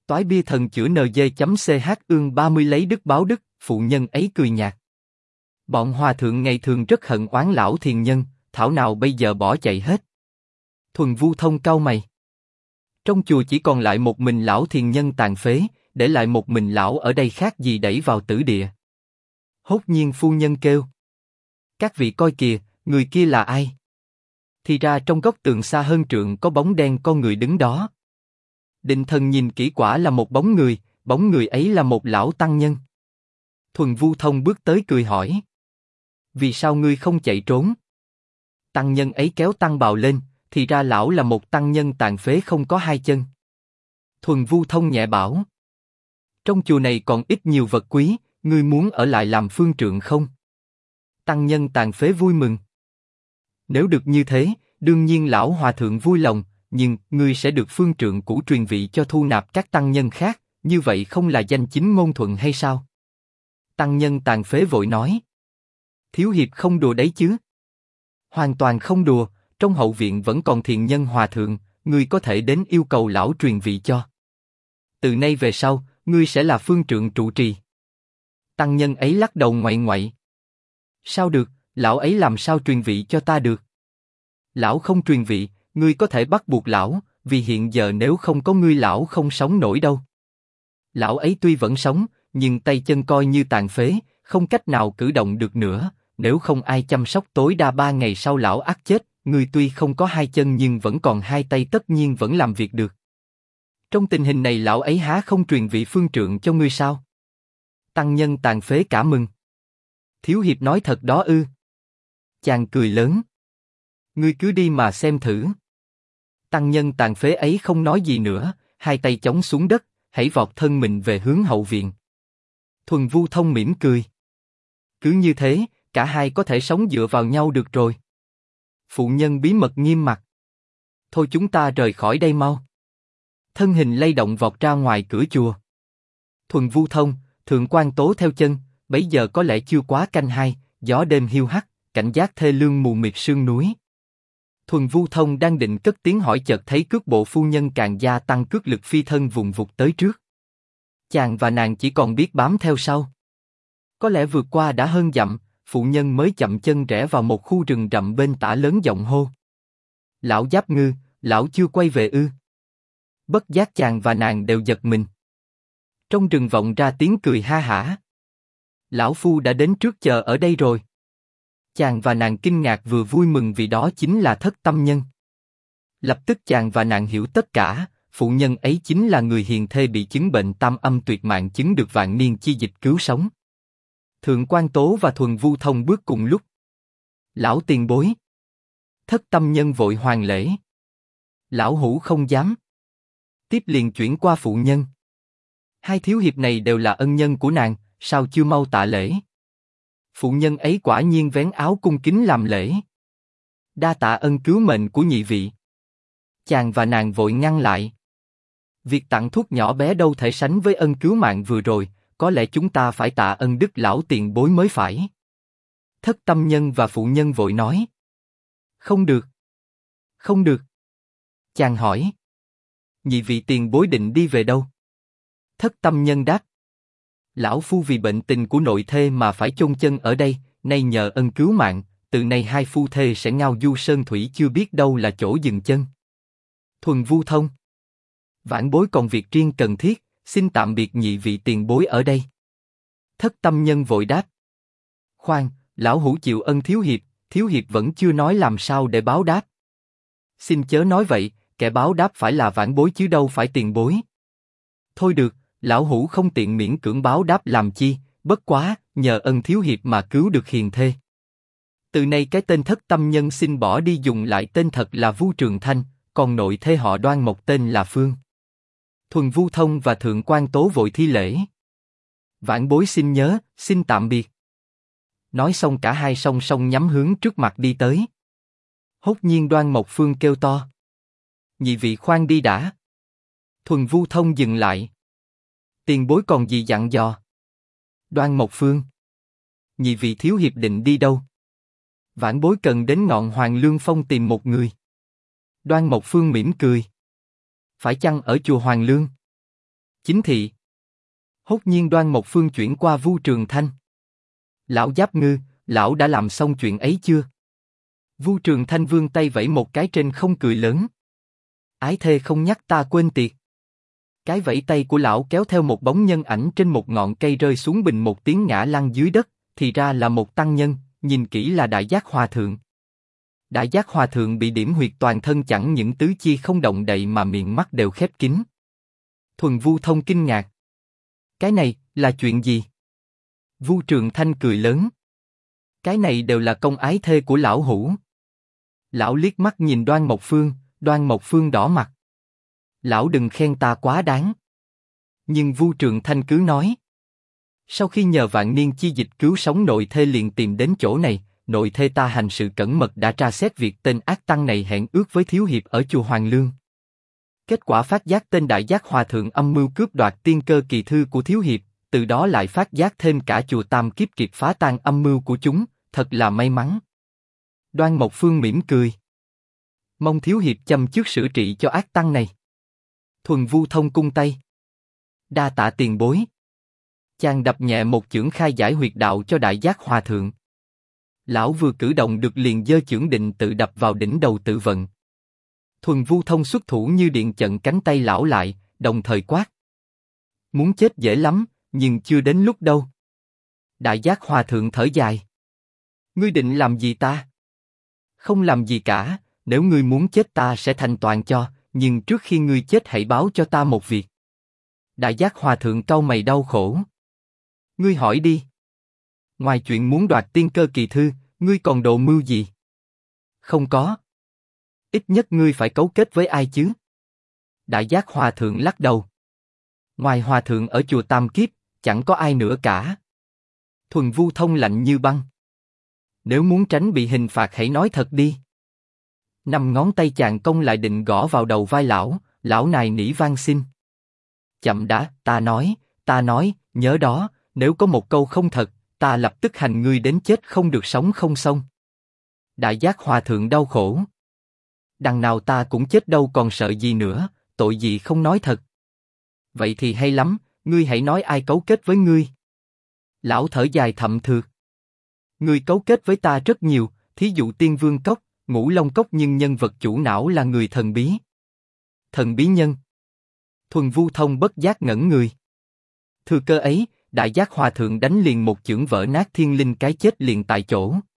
Toái bia thần chữa NG.ch ương 30 lấy đức báo đức, phụ nhân ấy cười nhạt. Bọn hòa thượng ngày thường rất hận oán lão thiền nhân, thảo nào bây giờ bỏ chạy hết. Thuần Vu Thông cau mày. Trong chùa chỉ còn lại một mình lão thiền nhân tàn phế, để lại một mình lão ở đây khác gì đẩy vào tử địa. Hốt nhiên phu nhân kêu. Các vị coi kìa, người kia là ai? Thì ra trong góc tường xa hơn trượng có bóng đen con người đứng đó. Định thần nhìn kỹ quả là một bóng người ấy là một lão tăng nhân. Thuần Vu Thông bước tới cười hỏi. Vì sao ngươi không chạy trốn? Tăng nhân ấy kéo tăng bào lên, thì ra lão là một tăng nhân tàn phế không có hai chân. Thuần Vu Thông nhẹ bảo. Trong chùa này còn ít nhiều vật quý, ngươi muốn ở lại làm phương trượng không? Tăng nhân tàn phế vui mừng. Nếu được như thế, đương nhiên lão hòa thượng vui lòng, nhưng ngươi sẽ được phương trượng cũ truyền vị cho thu nạp các tăng nhân khác, như vậy không là danh chính ngôn thuận hay sao? Tăng nhân tàn phế vội nói. Thiếu hiệp không đùa đấy chứ? Hoàn toàn không đùa, trong hậu viện vẫn còn thiền nhân hòa thượng, ngươi có thể đến yêu cầu lão truyền vị cho. Từ nay về sau, ngươi sẽ là phương trượng trụ trì. Tăng nhân ấy lắc đầu ngoại ngoại. Sao được, lão ấy làm sao truyền vị cho ta được? Lão không truyền vị, ngươi có thể bắt buộc lão, vì hiện giờ nếu không có ngươi lão không sống nổi đâu. Lão ấy tuy vẫn sống, nhưng tay chân coi như tàn phế, không cách nào cử động được nữa, nếu không ai chăm sóc tối đa 3 ngày sau lão ắt chết, ngươi tuy không có hai chân nhưng vẫn còn hai tay tất nhiên vẫn làm việc được. Trong tình hình này lão ấy há không truyền vị phương trượng cho ngươi sao? Tăng nhân tàn phế cả mừng. Thiếu hiệp nói thật đó ư? Chàng cười lớn. Ngươi cứ đi mà xem thử. Tăng nhân tàn phế ấy không nói gì nữa, hai tay chống xuống đất, hãy vọt thân mình về hướng hậu viện. Thuần Vu Thông mỉm cười. Cứ như thế, cả hai có thể sống dựa vào nhau được rồi. Phụ nhân bí mật nghiêm mặt. Thôi chúng ta rời khỏi đây mau. Thân hình lay động vọt ra ngoài cửa chùa. Thuần Vu Thông, Thượng Quan Tố theo chân, bấy giờ có lẽ chưa quá canh hai, gió đêm hiu hắt, cảnh giác thê lương mù mịt sương núi. Thuần Vu Thông đang định cất tiếng hỏi chợt thấy cước bộ phu nhân càng gia tăng cước lực phi thân vùng vụt tới trước. Chàng và nàng chỉ còn biết bám theo sau. Có lẽ vượt qua đã hơn dặm, phụ nhân mới chậm chân rẽ vào một khu rừng rậm bên tả lớn giọng hô. Lão Giáp Ngư, lão chưa quay về ư? Bất giác chàng và nàng đều giật mình. Trong rừng vọng ra tiếng cười ha hả. Lão Phu đã đến trước chờ ở đây rồi. Chàng và nàng kinh ngạc vừa vui mừng vì đó chính là Thất Tâm Nhân. Lập tức chàng và nàng hiểu tất cả, phụ nhân ấy chính là người hiền thê bị chứng bệnh tam âm tuyệt mạng chứng được vạn niên chi dịch cứu sống. Thượng Quan Tố và Thuần Vu Thông bước cùng lúc. Lão tiền bối. Thất Tâm Nhân vội hoàn lễ. Lão hữu không dám. Tiếp liền chuyển qua phụ nhân. Hai thiếu hiệp này đều là ân nhân của nàng, sao chưa mau tạ lễ? Phụ nhân ấy quả nhiên vén áo cung kính làm lễ. Đa tạ ân cứu mệnh của nhị vị. Chàng và nàng vội ngăn lại. Việc tặng thuốc nhỏ bé đâu thể sánh với ân cứu mạng vừa rồi, có lẽ chúng ta phải tạ ân đức lão tiền bối mới phải. Thất Tâm Nhân và phụ nhân vội nói. Không được. Không được. Chàng hỏi. Nhị vị tiền bối định đi về đâu? Thất Tâm Nhân đáp. Lão Phu vì bệnh tình của nội thê mà phải chôn chân ở đây, nay nhờ ân cứu mạng, từ nay hai phu thê sẽ ngao du sơn thủy chưa biết đâu là chỗ dừng chân. Thuần Vu Thông. Vãn bối còn việc riêng cần thiết, xin tạm biệt nhị vị tiền bối ở đây. Thất Tâm Nhân vội đáp. Khoan, lão hữu chịu ân thiếu hiệp vẫn chưa nói làm sao để báo đáp. Xin chớ nói vậy, kẻ báo đáp phải là vãn bối chứ đâu phải tiền bối. Thôi được, lão hữu không tiện miễn cưỡng báo đáp làm chi, bất quá, nhờ ân thiếu hiệp mà cứu được hiền thê. Từ nay cái tên Thất Tâm Nhân xin bỏ đi dùng lại tên thật là Vu Trường Thanh, còn nội thê họ Đoan một tên là Phương. Thuần Vu Thông và Thượng Quan Tố vội thi lễ. Vãn bối xin nhớ, xin tạm biệt. Nói xong cả hai song song nhắm hướng trước mặt đi tới. Hốt nhiên Đoan Mộc Phương kêu to. Nhị vị khoan đi đã. Thuần Vu Thông dừng lại. Tiền bối còn gì dặn dò? Đoan Mộc Phương. Nhị vị thiếu hiệp định đi đâu? Vãn bối cần đến ngọn Hoàng Lương Phong tìm một người. Đoan Mộc Phương mỉm cười. Phải chăng ở chùa Hoàng Lương? Chính thị. Hốt nhiên Đoan Mộc Phương chuyển qua Vu Trường Thanh. Lão Giáp Ngư, lão đã làm xong chuyện ấy chưa? Vu Trường Thanh vươn tay vẫy một cái trên không cười lớn. Ái thê không nhắc ta quên tiệt. Cái vẫy tay của lão kéo theo một bóng nhân ảnh trên một ngọn cây rơi xuống bình một tiếng ngã lăn dưới đất, thì ra là một tăng nhân, nhìn kỹ là Đại Giác Hòa Thượng. Đại Giác Hòa Thượng bị điểm huyệt toàn thân, chẳng những tứ chi không động đậy mà miệng mắt đều khép kín. Thuần Vu Thông kinh ngạc. Cái này, là chuyện gì? Vu Trường Thanh cười lớn. Cái này đều là công ái thê của lão hủ. Lão liếc mắt nhìn Đoan Mộc Phương đỏ mặt. Lão đừng khen ta quá đáng. Nhưng Vu Trường Thanh cứ nói. Sau khi nhờ vạn niên chi dịch cứu sống nội thê liền tìm đến chỗ này, nội thê ta hành sự cẩn mật đã tra xét việc tên ác tăng này hẹn ước với thiếu hiệp ở chùa Hoàng Lương. Kết quả phát giác tên Đại Giác Hòa Thượng âm mưu cướp đoạt tiên cơ kỳ thư của thiếu hiệp, từ đó lại phát giác thêm cả chùa Tam Kiếp kịp phá tan âm mưu của chúng, thật là may mắn. Đoan Mộc Phương mỉm cười. Mong thiếu hiệp châm trước xử trị cho ác tăng này. Thuần Vu Thông cung tay. Đa tạ tiền bối. Chàng đập nhẹ một chưởng khai giải huyệt đạo cho Đại Giác Hòa Thượng. Lão vừa cử động được liền giơ chưởng định tự đập vào đỉnh đầu tự vận. Thuần Vu Thông xuất thủ như điện chặn cánh tay lão lại, đồng thời quát. Muốn chết dễ lắm, nhưng chưa đến lúc đâu. Đại Giác Hòa Thượng thở dài. Ngươi định làm gì ta? Không làm gì cả, nếu ngươi muốn chết ta sẽ thành toàn cho, nhưng trước khi ngươi chết hãy báo cho ta một việc. Đại Giác Hòa Thượng cau mày đau khổ. Ngươi hỏi đi. Ngoài chuyện muốn đoạt tiên cơ kỳ thư, ngươi còn đồ mưu gì? Không có. Ít nhất ngươi phải cấu kết với ai chứ? Đại Giác Hòa Thượng lắc đầu. Ngoài Hòa Thượng ở chùa Tam Kiếp, chẳng có ai nữa cả. Thuần Vu Thông lạnh như băng. Nếu muốn tránh bị hình phạt hãy nói thật đi. Năm ngón tay chàng cong lại định gõ vào đầu vai lão nài nỉ van xin. Chậm đã, ta nói, nhớ đó, nếu có một câu không thật, ta lập tức hành ngươi đến chết không được sống không xong. Đại Giác Hòa Thượng đau khổ. Đằng nào ta cũng chết đâu còn sợ gì nữa, tội gì không nói thật. Vậy thì hay lắm, ngươi hãy nói ai cấu kết với ngươi. Lão thở dài thậm thượt. Ngươi cấu kết với ta rất nhiều, thí dụ Tiên Vương Cốc, Ngũ Long Cốc, nhưng nhân vật chủ não là người thần bí. Thần bí nhân. Thuần Vu Thông bất giác ngẩn người. Thừa cơ ấy, Đại Giác Hòa Thượng đánh liền một chưởng vỡ nát thiên linh cái chết liền tại chỗ.